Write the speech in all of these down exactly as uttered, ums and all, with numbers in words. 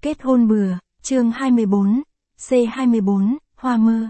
Kết hôn bừa, chương hai mươi bốn, C hai mươi bốn, Hoa mơ.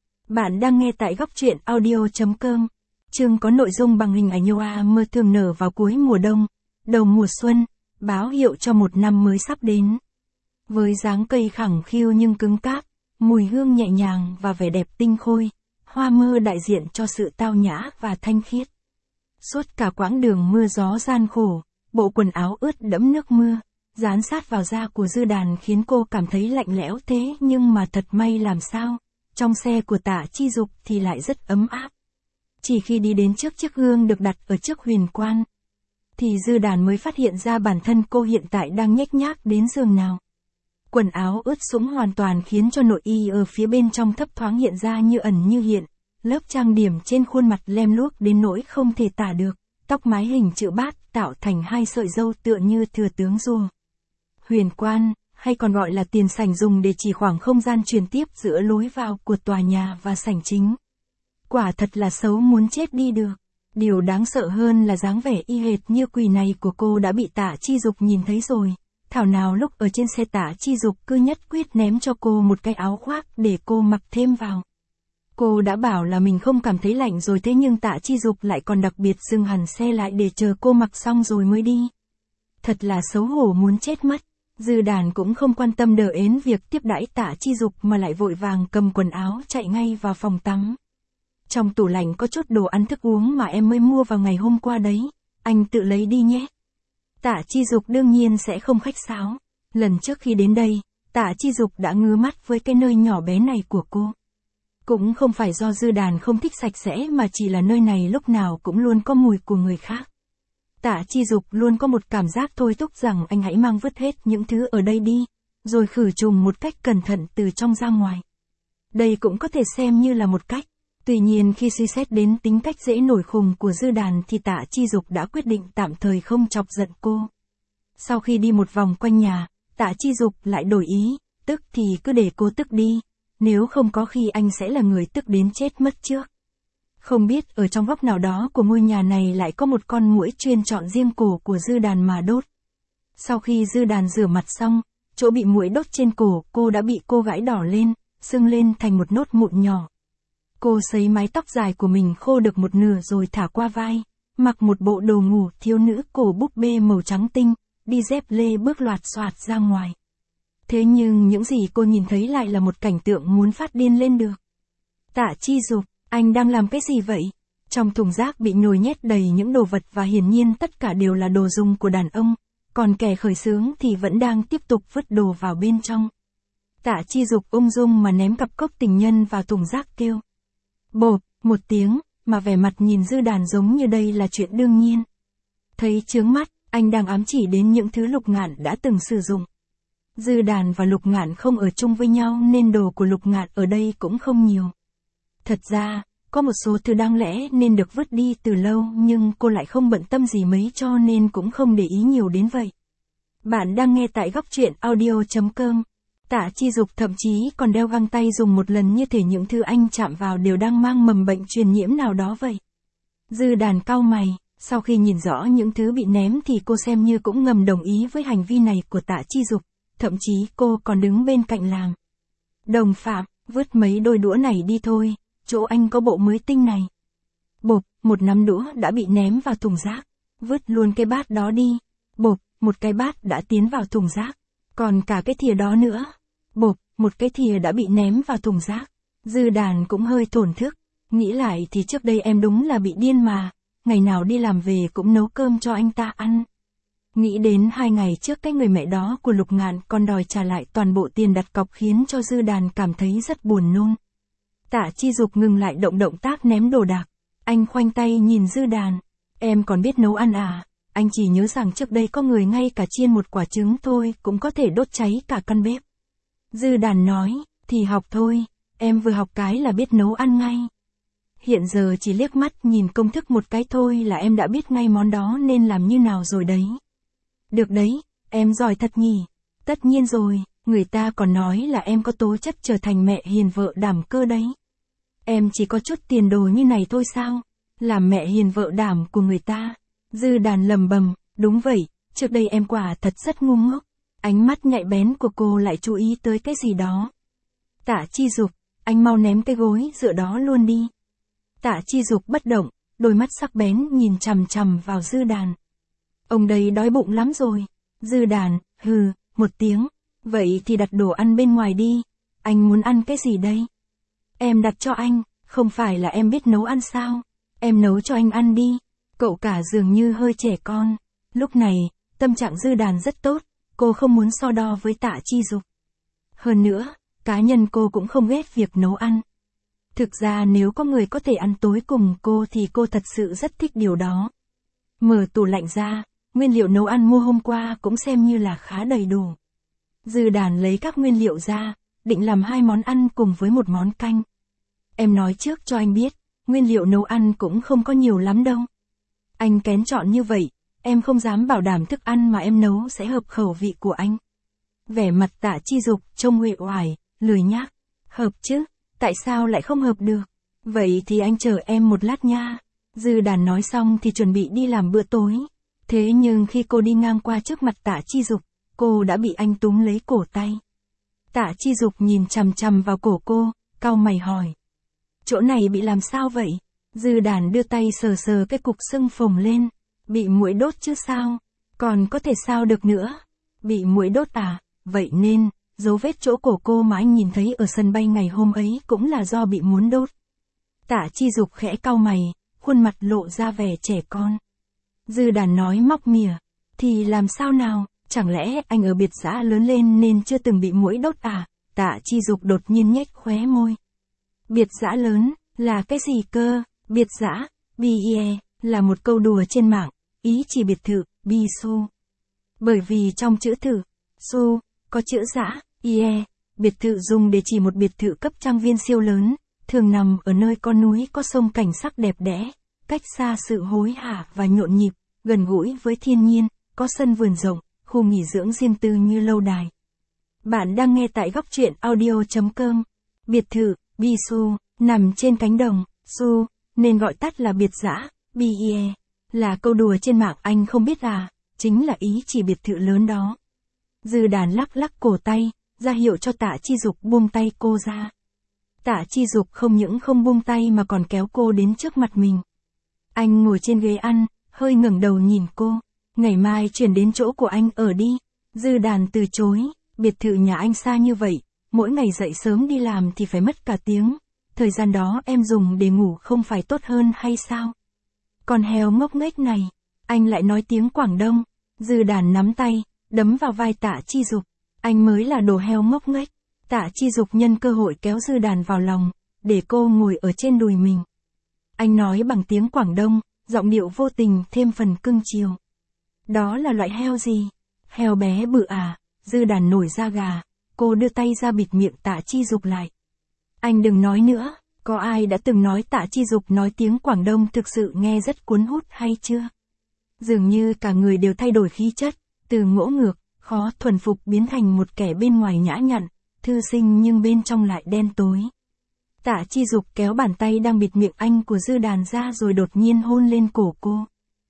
Bạn đang nghe tại góc truyện audio.com. Chương có nội dung bằng hình ảnh hoa mơ thường nở vào cuối mùa đông, đầu mùa xuân, báo hiệu cho một năm mới sắp đến. Với dáng cây khẳng khiu nhưng cứng cáp, mùi hương nhẹ nhàng và vẻ đẹp tinh khôi, hoa mơ đại diện cho sự tao nhã và thanh khiết. Suốt cả quãng đường mưa gió gian khổ, bộ quần áo ướt đẫm nước mưa, dán sát vào da của Dư Đàn khiến cô cảm thấy lạnh lẽo thế nhưng mà thật may làm sao, trong xe của Tạ Chi Dục thì lại rất ấm áp. Chỉ khi đi đến trước chiếc gương được đặt ở trước huyền quan, thì Dư Đàn mới phát hiện ra bản thân cô hiện tại đang nhếch nhác đến giường nào. Quần áo ướt sũng hoàn toàn khiến cho nội y ở phía bên trong thấp thoáng hiện ra như ẩn như hiện, lớp trang điểm trên khuôn mặt lem luốc đến nỗi không thể tả được, tóc mái hình chữ bát tạo thành hai sợi râu tựa như thừa tướng rùa. Huyền quan, hay còn gọi là tiền sảnh dùng để chỉ khoảng không gian truyền tiếp giữa lối vào của tòa nhà và sảnh chính. Quả thật là xấu muốn chết đi được. Điều đáng sợ hơn là dáng vẻ y hệt như quỷ này của cô đã bị Tạ Chi Dục nhìn thấy rồi. Thảo nào lúc ở trên xe Tạ Chi Dục cứ nhất quyết ném cho cô một cái áo khoác để cô mặc thêm vào. Cô đã bảo là mình không cảm thấy lạnh rồi thế nhưng Tạ Chi Dục lại còn đặc biệt dừng hẳn xe lại để chờ cô mặc xong rồi mới đi. Thật là xấu hổ muốn chết mất. Dư Đàn cũng không quan tâm đờ ến việc tiếp đãi Tạ Chi Dục mà lại vội vàng cầm quần áo chạy ngay vào phòng tắm. Trong tủ lạnh có chút đồ ăn thức uống mà em mới mua vào ngày hôm qua đấy, anh tự lấy đi nhé. Tạ Chi Dục đương nhiên sẽ không khách sáo. Lần trước khi đến đây, Tạ Chi Dục đã ngứa mắt với cái nơi nhỏ bé này của cô. Cũng không phải do Dư Đàn không thích sạch sẽ mà chỉ là nơi này lúc nào cũng luôn có mùi của người khác. Tạ Chi Dục luôn có một cảm giác thôi thúc rằng anh hãy mang vứt hết những thứ ở đây đi, rồi khử trùng một cách cẩn thận từ trong ra ngoài. Đây cũng có thể xem như là một cách. Tuy nhiên khi suy xét đến tính cách dễ nổi khùng của Dư Đàn thì Tạ Chi Dục đã quyết định tạm thời không chọc giận cô. Sau khi đi một vòng quanh nhà, Tạ Chi Dục lại đổi ý, tức thì cứ để cô tức đi, nếu không có khi anh sẽ là người tức đến chết mất trước. Không biết ở trong góc nào đó của ngôi nhà này lại có một con muỗi chuyên chọn riêng cổ của Dư Đàn mà đốt. Sau khi Dư Đàn rửa mặt xong, chỗ bị muỗi đốt trên cổ cô đã bị cô gãi đỏ lên, sưng lên thành một nốt mụn nhỏ. Cô sấy mái tóc dài của mình khô được một nửa rồi thả qua vai, mặc một bộ đồ ngủ thiếu nữ cổ búp bê màu trắng tinh, đi dép lê bước loạt xoạt ra ngoài. Thế nhưng những gì cô nhìn thấy lại là một cảnh tượng muốn phát điên lên được. Tạ Chi Dục, anh đang làm cái gì vậy? Trong thùng rác bị nhồi nhét đầy những đồ vật và hiển nhiên tất cả đều là đồ dùng của đàn ông, còn kẻ khởi xướng thì vẫn đang tiếp tục vứt đồ vào bên trong. Tạ Chi Dục ung dung mà ném cặp cốc tình nhân vào thùng rác kêu. Bộp, một tiếng, mà vẻ mặt nhìn Dư Đàn giống như đây là chuyện đương nhiên. Thấy chướng mắt, anh đang ám chỉ đến những thứ Lục Ngạn đã từng sử dụng. Dư Đàn và Lục Ngạn không ở chung với nhau nên đồ của Lục Ngạn ở đây cũng không nhiều. Thật ra, có một số thứ đáng lẽ nên được vứt đi từ lâu nhưng cô lại không bận tâm gì mấy cho nên cũng không để ý nhiều đến vậy. Bạn đang nghe tại góc truyện audio.com. Tạ Chi Dục thậm chí còn đeo găng tay dùng một lần như thể những thứ anh chạm vào đều đang mang mầm bệnh truyền nhiễm nào đó vậy. Dư Đàn cau mày, sau khi nhìn rõ những thứ bị ném thì cô xem như cũng ngầm đồng ý với hành vi này của Tạ Chi Dục, thậm chí cô còn đứng bên cạnh làm. Đồng phạm, vứt mấy đôi đũa này đi thôi, chỗ anh có bộ mới tinh này. Bộp, một nắm đũa đã bị ném vào thùng rác, vứt luôn cái bát đó đi. Bộp, một cái bát đã tiến vào thùng rác, còn cả cái thìa đó nữa. Bộp, một cái thìa đã bị ném vào thùng rác. Dư Đàn cũng hơi thổn thức, nghĩ lại thì trước đây em đúng là bị điên mà, ngày nào đi làm về cũng nấu cơm cho anh ta ăn. Nghĩ đến hai ngày trước cái người mẹ đó của Lục Ngạn còn đòi trả lại toàn bộ tiền đặt cọc khiến cho Dư Đàn cảm thấy rất buồn nôn. Tạ Chi Dục ngừng lại động động tác ném đồ đạc. Anh khoanh tay nhìn Dư Đàn. Em còn biết nấu ăn à? Anh chỉ nhớ rằng trước đây có người ngay cả chiên một quả trứng thôi cũng có thể đốt cháy cả căn bếp. Dư Đàn nói, thì học thôi, em vừa học cái là biết nấu ăn ngay. Hiện giờ chỉ liếc mắt nhìn công thức một cái thôi là em đã biết ngay món đó nên làm như nào rồi đấy. Được đấy, em giỏi thật nhỉ. Tất nhiên rồi, người ta còn nói là em có tố chất trở thành mẹ hiền vợ đảm cơ đấy. Em chỉ có chút tiền đồ như này thôi sao? Làm mẹ hiền vợ đảm của người ta. Dư Đàn lầm bầm, đúng vậy, trước đây em quả thật rất ngu ngốc. Ánh mắt nhạy bén của cô lại chú ý tới cái gì đó. Tạ Chi Dục, anh mau ném cái gối dựa đó luôn đi. Tạ Chi Dục bất động, đôi mắt sắc bén nhìn chằm chằm vào Dư Đàn. Ông đây đói bụng lắm rồi. Dư Đàn, hừ, một tiếng. Vậy thì đặt đồ ăn bên ngoài đi. Anh muốn ăn cái gì đây? Em đặt cho anh, không phải là em biết nấu ăn sao? Em nấu cho anh ăn đi. Cậu cả dường như hơi trẻ con. Lúc này, tâm trạng Dư Đàn rất tốt, cô không muốn so đo với Tạ Chi Dục. Hơn nữa, cá nhân cô cũng không ghét việc nấu ăn. Thực ra nếu có người có thể ăn tối cùng cô thì cô thật sự rất thích điều đó. Mở tủ lạnh ra, nguyên liệu nấu ăn mua hôm qua cũng xem như là khá đầy đủ. Dư Đàn lấy các nguyên liệu ra, định làm hai món ăn cùng với một món canh. Em nói trước cho anh biết, nguyên liệu nấu ăn cũng không có nhiều lắm đâu. Anh kén chọn như vậy, em không dám bảo đảm thức ăn mà em nấu sẽ hợp khẩu vị của anh. Vẻ mặt Tạ Chi Dục trông uể oải, lười nhác. Hợp chứ, tại sao lại không hợp được? Vậy thì anh chờ em một lát nha. Dư Đàn nói xong thì chuẩn bị đi làm bữa tối. Thế nhưng khi cô đi ngang qua trước mặt Tạ Chi Dục, cô đã bị anh túm lấy cổ tay. Tạ Chi Dục nhìn chằm chằm vào cổ cô, cau mày hỏi. Chỗ này bị làm sao vậy? Dư Đàn đưa tay sờ sờ cái cục sưng phồng lên. Bị muỗi đốt chứ sao? Còn có thể sao được nữa? Bị muỗi đốt à? Vậy nên, dấu vết chỗ cổ cô mà anh nhìn thấy ở sân bay ngày hôm ấy cũng là do bị muốn đốt. Tạ Chi Dục khẽ cau mày, khuôn mặt lộ ra vẻ trẻ con. Dư Đàn nói móc mỉa. Thì làm sao nào? Chẳng lẽ anh ở biệt dã lớn lên nên chưa từng bị muỗi đốt à? Tạ Chi Dục đột nhiên nhếch khóe môi. Biệt dã lớn, là cái gì cơ? Biệt dã, bie, là một câu đùa trên mạng, ý chỉ biệt thự, bisu. Bởi vì trong chữ thự, su, có chữ dã, ie, biệt thự dùng để chỉ một biệt thự cấp trang viên siêu lớn, thường nằm ở nơi có núi có sông cảnh sắc đẹp đẽ, cách xa sự hối hả và nhộn nhịp, gần gũi với thiên nhiên, có sân vườn rộng, khu nghỉ dưỡng riêng tư như lâu đài. Bạn đang nghe tại góc truyện audio chấm com. Biệt thự, bisu, nằm trên cánh đồng, su, nên gọi tắt là biệt dã, bie, là câu đùa trên mạng anh không biết à, chính là ý chỉ biệt thự lớn đó. Dư Đàn lắc lắc cổ tay, ra hiệu cho Tạ Chi Dục buông tay cô ra. Tạ Chi Dục không những không buông tay mà còn kéo cô đến trước mặt mình. Anh ngồi trên ghế ăn, hơi ngẩng đầu nhìn cô. Ngày mai chuyển đến chỗ của anh ở đi. Dư Đàn từ chối, biệt thự nhà anh xa như vậy, mỗi ngày dậy sớm đi làm thì phải mất cả tiếng. Thời gian đó em dùng để ngủ không phải tốt hơn hay sao? Còn heo ngốc nghếch này, anh lại nói tiếng Quảng Đông. Dư Đàn nắm tay, đấm vào vai Tạ Chi Dục. Anh mới là đồ heo ngốc nghếch. Tạ Chi Dục nhân cơ hội kéo Dư Đàn vào lòng, để cô ngồi ở trên đùi mình. Anh nói bằng tiếng Quảng Đông, giọng điệu vô tình thêm phần cưng chiều. Đó là loại heo gì? Heo bé bự à? Dư Đàn nổi da gà, cô đưa tay ra bịt miệng Tạ Chi Dục lại. Anh đừng nói nữa, có ai đã từng nói Tạ Chi Dục nói tiếng Quảng Đông thực sự nghe rất cuốn hút hay chưa? Dường như cả người đều thay đổi khí chất, từ ngỗ ngược, khó thuần phục biến thành một kẻ bên ngoài nhã nhặn, thư sinh nhưng bên trong lại đen tối. Tạ Chi Dục kéo bàn tay đang bịt miệng anh của Dư Đàn ra rồi đột nhiên hôn lên cổ cô.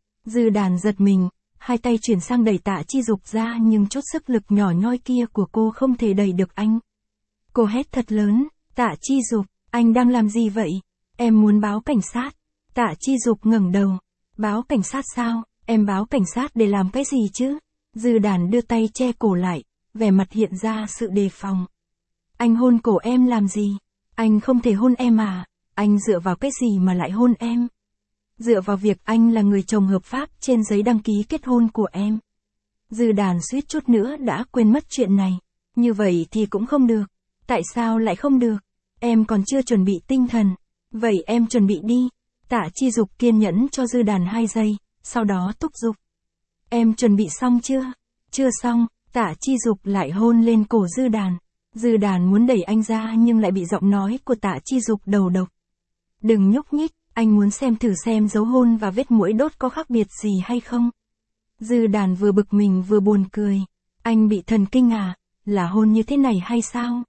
Dư Đàn giật mình, hai tay chuyển sang đẩy Tạ Chi Dục ra nhưng chút sức lực nhỏ nhoi kia của cô không thể đẩy được anh. Cô hét thật lớn, Tạ Chi Dục, anh đang làm gì vậy? Em muốn báo cảnh sát. Tạ Chi Dục ngẩng đầu. Báo cảnh sát sao? Em báo cảnh sát để làm cái gì chứ? Dư Đàn đưa tay che cổ lại, vẻ mặt hiện ra sự đề phòng. Anh hôn cổ em làm gì? Anh không thể hôn em à? Anh dựa vào cái gì mà lại hôn em? Dựa vào việc anh là người chồng hợp pháp trên giấy đăng ký kết hôn của em. Dư Đàn suýt chút nữa đã quên mất chuyện này. Như vậy thì cũng không được. Tại sao lại không được? Em còn chưa chuẩn bị tinh thần. Vậy em chuẩn bị đi. Tạ Chi Dục kiên nhẫn cho Dư Đàn hai giây, sau đó thúc giục. Em chuẩn bị xong chưa? Chưa xong, Tạ Chi Dục lại hôn lên cổ Dư Đàn. Dư Đàn muốn đẩy anh ra nhưng lại bị giọng nói của Tạ Chi Dục đầu độc. Đừng nhúc nhích, anh muốn xem thử xem dấu hôn và vết muỗi đốt có khác biệt gì hay không. Dư Đàn vừa bực mình vừa buồn cười. Anh bị thần kinh à? Là hôn như thế này hay sao?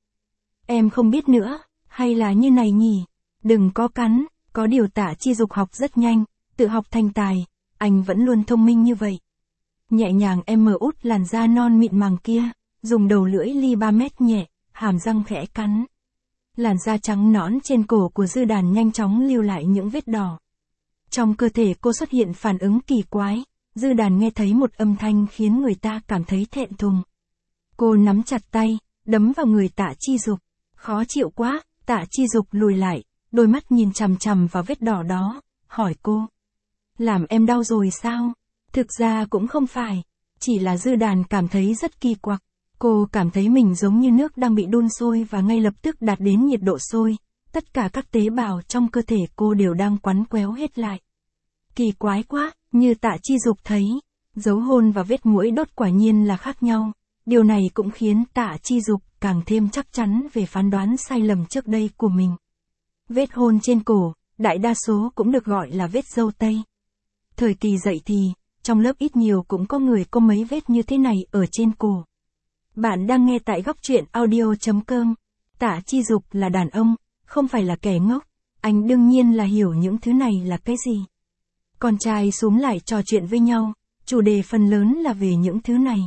Em không biết nữa, hay là như này nhỉ? Đừng có cắn, có điều Tạ Chi Dục học rất nhanh, tự học thành tài, anh vẫn luôn thông minh như vậy. Nhẹ nhàng em mở út làn da non mịn màng kia, dùng đầu lưỡi ly ba mét nhẹ, hàm răng khẽ cắn. Làn da trắng nõn trên cổ của Dư Đàn nhanh chóng lưu lại những vết đỏ. Trong cơ thể cô xuất hiện phản ứng kỳ quái, Dư Đàn nghe thấy một âm thanh khiến người ta cảm thấy thẹn thùng. Cô nắm chặt tay, đấm vào người Tạ Chi Dục. Khó chịu quá, Tạ Chi Dục lùi lại, đôi mắt nhìn chằm chằm vào vết đỏ đó, hỏi cô. Làm em đau rồi sao? Thực ra cũng không phải, chỉ là Dư Đàn cảm thấy rất kỳ quặc. Cô cảm thấy mình giống như nước đang bị đun sôi và ngay lập tức đạt đến nhiệt độ sôi, tất cả các tế bào trong cơ thể cô đều đang quắn quéo hết lại. Kỳ quái quá, như Tạ Chi Dục thấy, dấu hôn và vết mũi đốt quả nhiên là khác nhau, điều này cũng khiến Tạ Chi Dục càng thêm chắc chắn về phán đoán sai lầm trước đây của mình. Vết hôn trên cổ, đại đa số cũng được gọi là vết râu tây. Thời kỳ dậy thì, trong lớp ít nhiều cũng có người có mấy vết như thế này ở trên cổ. Bạn đang nghe tại góc truyện audio chấm com. Tạ Chi Dục là đàn ông, không phải là kẻ ngốc. Anh đương nhiên là hiểu những thứ này là cái gì. Con trai xúm lại trò chuyện với nhau, chủ đề phần lớn là về những thứ này.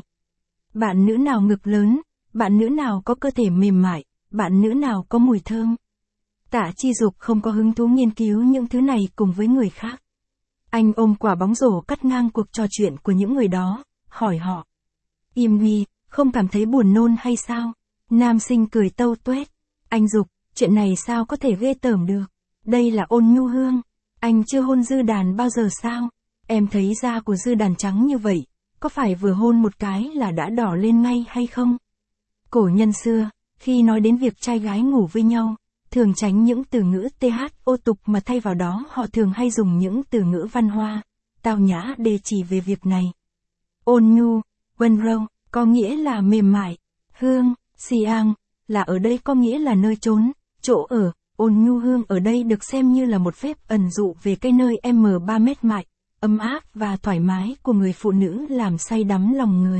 Bạn nữ nào ngực lớn, bạn nữ nào có cơ thể mềm mại, bạn nữ nào có mùi thơm. Tạ Chi Dục không có hứng thú nghiên cứu những thứ này cùng với người khác. Anh ôm quả bóng rổ cắt ngang cuộc trò chuyện của những người đó, hỏi họ. Im đi, không cảm thấy buồn nôn hay sao? Nam sinh cười tâu tuét. Anh Dục, chuyện này sao có thể ghê tởm được? Đây là Ôn Nhu Hương. Anh chưa hôn Dư Đàn bao giờ sao? Em thấy da của Dư Đàn trắng như vậy, có phải vừa hôn một cái là đã đỏ lên ngay hay không? Cổ nhân xưa, khi nói đến việc trai gái ngủ với nhau, thường tránh những từ ngữ th ô tục mà thay vào đó họ thường hay dùng những từ ngữ văn hoa, tao nhã để chỉ về việc này. Ôn nhu,温柔, có nghĩa là mềm mại. Hương, Siang, là ở đây có nghĩa là nơi trốn, chỗ ở. Ôn Nhu Hương ở đây được xem như là một phép ẩn dụ về cái nơi M ba mét mại, ấm áp và thoải mái của người phụ nữ làm say đắm lòng người.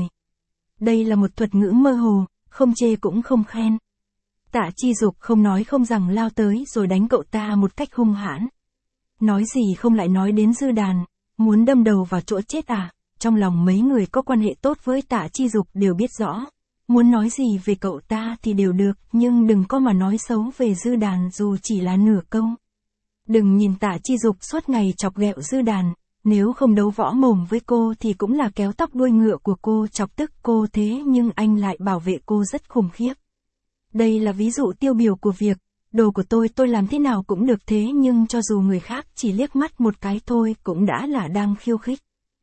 Đây là một thuật ngữ mơ hồ, không chê cũng không khen. Tạ Chi Dục không nói không rằng lao tới rồi đánh cậu ta một cách hung hãn. Nói gì không lại nói đến Dư Đàn, muốn đâm đầu vào chỗ chết à? Trong lòng mấy người có quan hệ tốt với Tạ Chi Dục đều biết rõ. Muốn nói gì về cậu ta thì đều được, nhưng đừng có mà nói xấu về Dư Đàn dù chỉ là nửa câu. Đừng nhìn Tạ Chi Dục suốt ngày chọc ghẹo Dư Đàn, nếu không đấu võ mồm với cô thì cũng là kéo tóc đuôi ngựa của cô chọc tức cô, thế nhưng anh lại bảo vệ cô rất khủng khiếp. Đây là ví dụ tiêu biểu của việc, đồ của tôi tôi làm thế nào cũng được, thế nhưng cho dù người khác chỉ liếc mắt một cái thôi cũng đã là đang khiêu khích.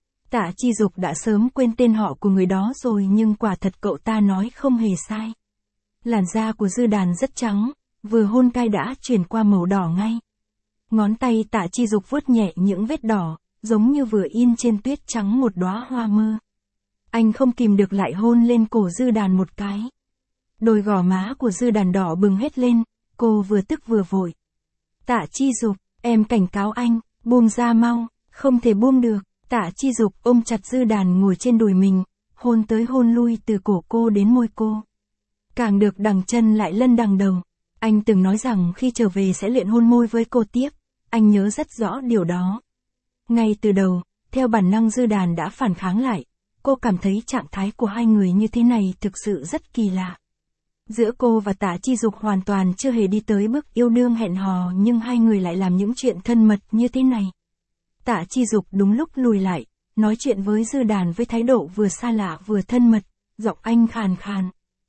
Tạ Chi Dục đã sớm quên tên họ của người đó rồi, nhưng quả thật cậu ta nói không hề sai. Làn da của Dư Đàn rất trắng, vừa hôn cai đã chuyển qua màu đỏ ngay. Ngón tay Tạ Chi Dục vuốt nhẹ những vết đỏ, giống như vừa in trên tuyết trắng một đóa hoa mơ. Anh không kìm được lại hôn lên cổ Dư Đàn một cái. Đôi gò má của Dư Đàn đỏ bừng hết lên, cô vừa tức vừa vội. Tạ Chi Dục, em cảnh cáo anh, buông ra mau, không thể buông được. Tạ Chi Dục ôm chặt Dư Đàn ngồi trên đùi mình, hôn tới hôn lui từ cổ cô đến môi cô. Càng được đằng chân lại lân đằng đầu. Anh từng nói rằng khi trở về sẽ luyện hôn môi với cô tiếp, anh nhớ rất rõ điều đó. Ngay từ đầu, theo bản năng Dư Đàn đã phản kháng lại, cô cảm thấy trạng thái của hai người như thế này thực sự rất kỳ lạ. Giữa cô và Tạ Chi Dục hoàn toàn chưa hề đi tới bước yêu đương hẹn hò, nhưng hai người lại làm những chuyện thân mật như thế này. Tạ Chi Dục đúng lúc lùi lại, nói chuyện với Dư Đàn với thái độ vừa xa lạ vừa thân mật, giọng anh khàn khàn.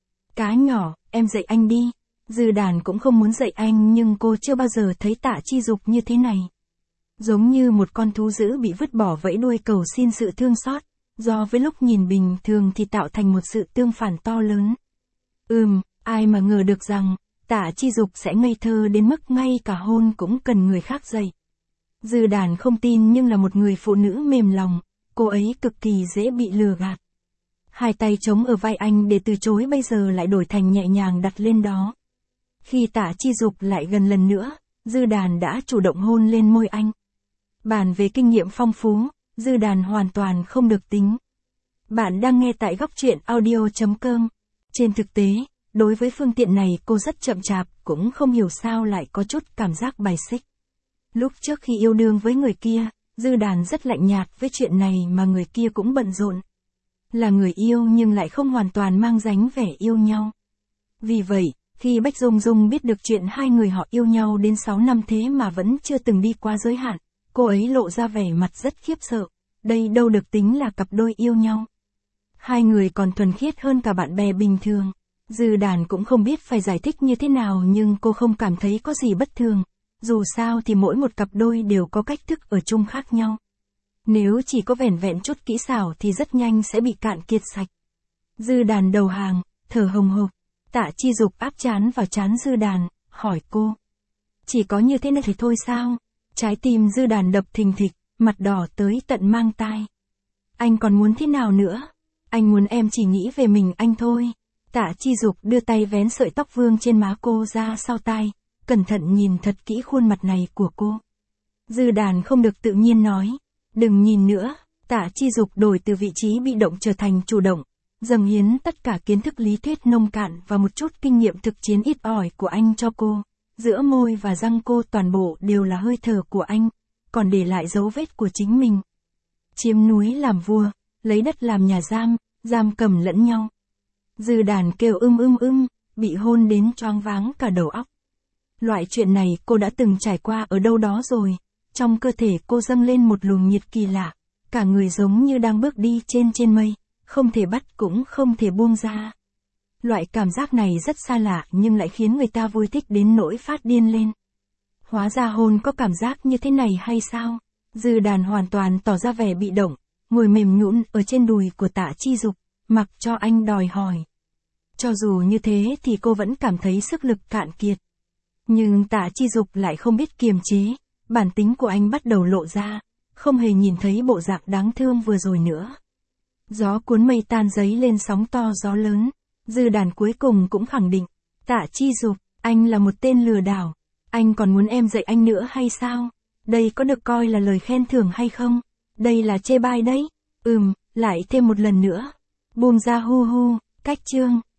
Cá nhỏ, em dạy anh đi. Dư Đàn cũng không muốn dạy anh, nhưng cô chưa bao giờ thấy Tạ Chi Dục như thế này. Giống như một con thú dữ bị vứt bỏ vẫy đuôi cầu xin sự thương xót, do với lúc nhìn bình thường thì tạo thành một sự tương phản to lớn. Ừm, ai mà ngờ được rằng, Tạ Chi Dục sẽ ngây thơ đến mức ngay cả hôn cũng cần người khác dạy. Dư Đàn không tin, nhưng là một người phụ nữ mềm lòng, cô ấy cực kỳ dễ bị lừa gạt. Hai tay chống ở vai anh để từ chối bây giờ lại đổi thành nhẹ nhàng đặt lên đó. Khi Tạ Chi Dục lại gần lần nữa, Dư Đàn đã chủ động hôn lên môi anh. Bàn về kinh nghiệm phong phú, Dư Đàn hoàn toàn không được tính. Bạn đang nghe tại góc truyện audio chấm com. Trên thực tế, đối với phương tiện này cô rất chậm chạp, cũng không hiểu sao lại có chút cảm giác bài xích. Lúc trước khi yêu đương với người kia, Dư Đàn rất lạnh nhạt với chuyện này mà người kia cũng bận rộn. là người yêu nhưng lại không hoàn toàn mang dáng vẻ yêu nhau. Vì vậy, khi Bách Dung Dung biết được chuyện hai người họ yêu nhau đến sáu năm thế mà vẫn chưa từng đi qua giới hạn, cô ấy lộ ra vẻ mặt rất khiếp sợ. Đây đâu được tính là cặp đôi yêu nhau. Hai người còn thuần khiết hơn cả bạn bè bình thường. Dư Đàn cũng không biết phải giải thích như thế nào nhưng cô không cảm thấy có gì bất thường. Dù sao thì mỗi một cặp đôi đều có cách thức ở chung khác nhau. Nếu chỉ có vẻn vẹn chút kỹ xảo thì rất nhanh sẽ bị cạn kiệt sạch. Dư Đàn đầu hàng, thở hồng hộc. Tạ Chi Dục áp trán vào trán Dư Đàn, hỏi cô. Chỉ có như thế này thì thôi sao? Trái tim Dư Đàn đập thình thịch, mặt đỏ tới tận mang tai. Anh còn muốn thế nào nữa? Anh muốn em chỉ nghĩ về mình anh thôi. Tạ Chi Dục đưa tay vén sợi tóc vương trên má cô ra sau tai, cẩn thận nhìn thật kỹ khuôn mặt này của cô. Dư Đàn không được tự nhiên nói. Đừng nhìn nữa. Tạ Chi Dục đổi từ vị trí bị động trở thành chủ động, dâng hiến tất cả kiến thức lý thuyết nông cạn và một chút kinh nghiệm thực chiến ít ỏi của anh cho cô. Giữa môi và răng cô toàn bộ đều là hơi thở của anh, còn để lại dấu vết của chính mình. Chiếm núi làm vua, lấy đất làm nhà giam, giam cầm lẫn nhau. Dư Đàn kêu ưm ưm ưm, bị hôn đến choáng váng cả đầu óc. Loại chuyện này cô đã từng trải qua ở đâu đó rồi. Trong cơ thể cô dâng lên một luồng nhiệt kỳ lạ, cả người giống như đang bước đi trên trên mây, không thể bắt cũng không thể buông ra. Loại cảm giác này rất xa lạ nhưng lại khiến người ta vui thích đến nỗi phát điên lên. Hóa ra hôn có cảm giác như thế này hay sao? Dư Đàn hoàn toàn tỏ ra vẻ bị động, ngồi mềm nhũn ở trên đùi của Tạ Chi Dục, mặc cho anh đòi hỏi. Cho dù như thế thì cô vẫn cảm thấy sức lực cạn kiệt. Nhưng Tạ Chi Dục lại không biết kiềm chế, bản tính của anh bắt đầu lộ ra, không hề nhìn thấy bộ dạng đáng thương vừa rồi nữa. Gió cuốn mây tan giấy lên sóng to gió lớn, Dư Đàn cuối cùng cũng khẳng định, Tạ Chi Dục, anh là một tên lừa đảo, anh còn muốn em dạy anh nữa hay sao? Đây có được coi là lời khen thưởng hay không? Đây là chê bai đấy. Ừm, lại thêm một lần nữa. Buông ra hu hu, cách chương.